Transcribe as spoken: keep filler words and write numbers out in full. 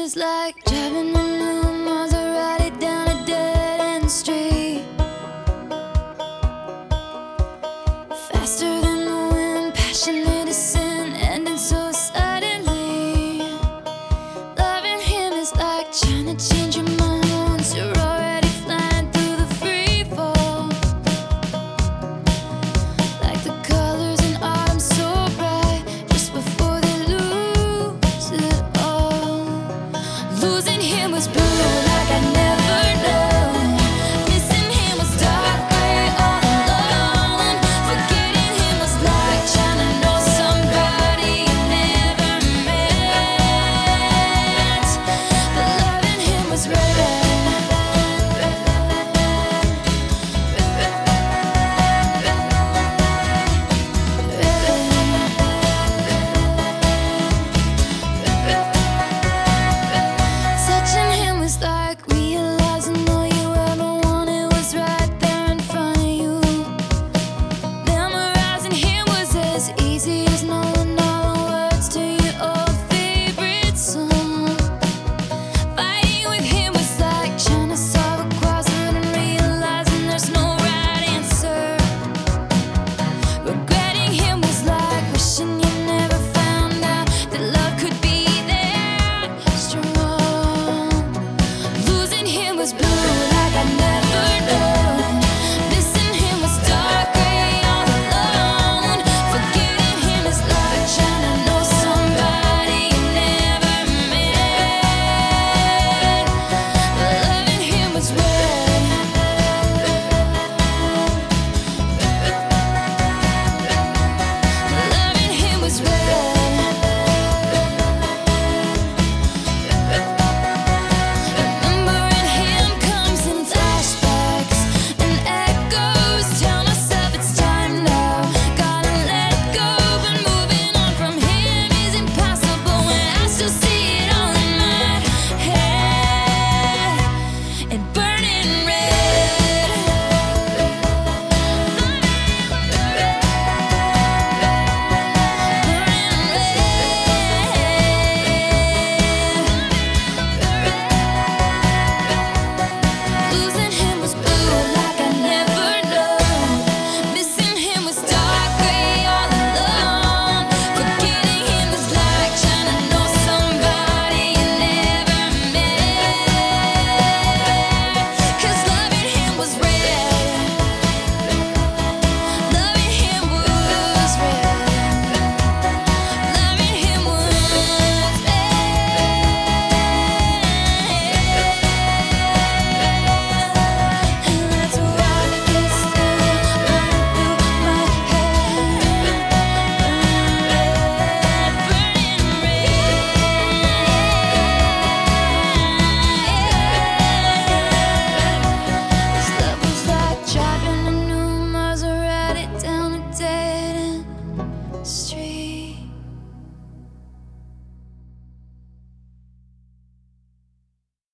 is like driving a new Maserati down a dead-end street, faster than the wind, passionate as sin, ending so suddenly. Loving him is like trying to change your mind once you're already flying through the free fall. Like the colors in autumn so bright, just before they lose it all. Losing him